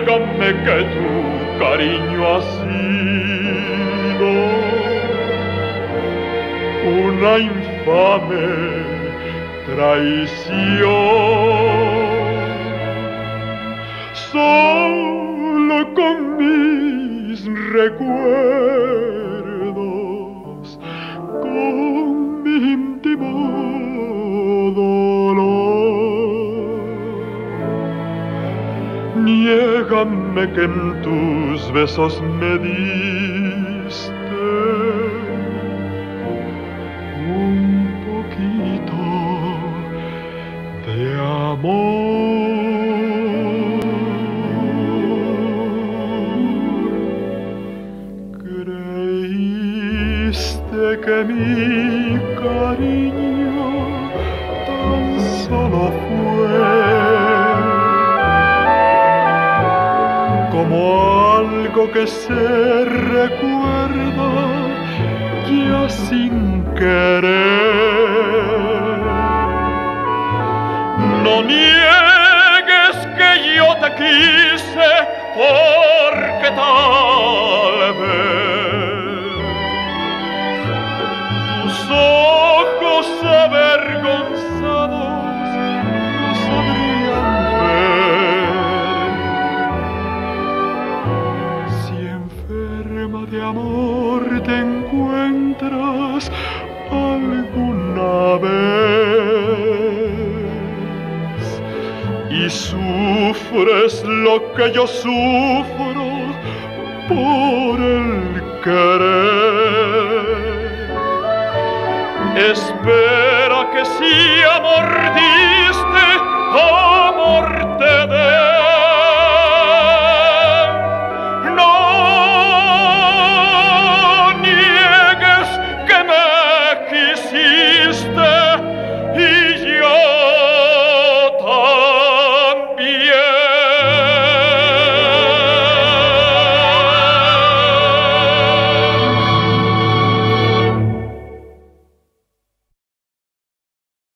Niégame que tu cariño ha sido una infame traición. Solo con mis recuerdos, con mi íntimo dolor, niégame que en tus besos me diste un poquito de amor. Creíste que mi cariño tan solo fue como algo que se recuerda ya sin querer. No niegues que yo te quise, porque tal vez tus ojos avergonzados no sabrían ver. Si enferma de amor te encuentras alguna vez y sufres lo que yo sufro por el querer, espera que si amor dice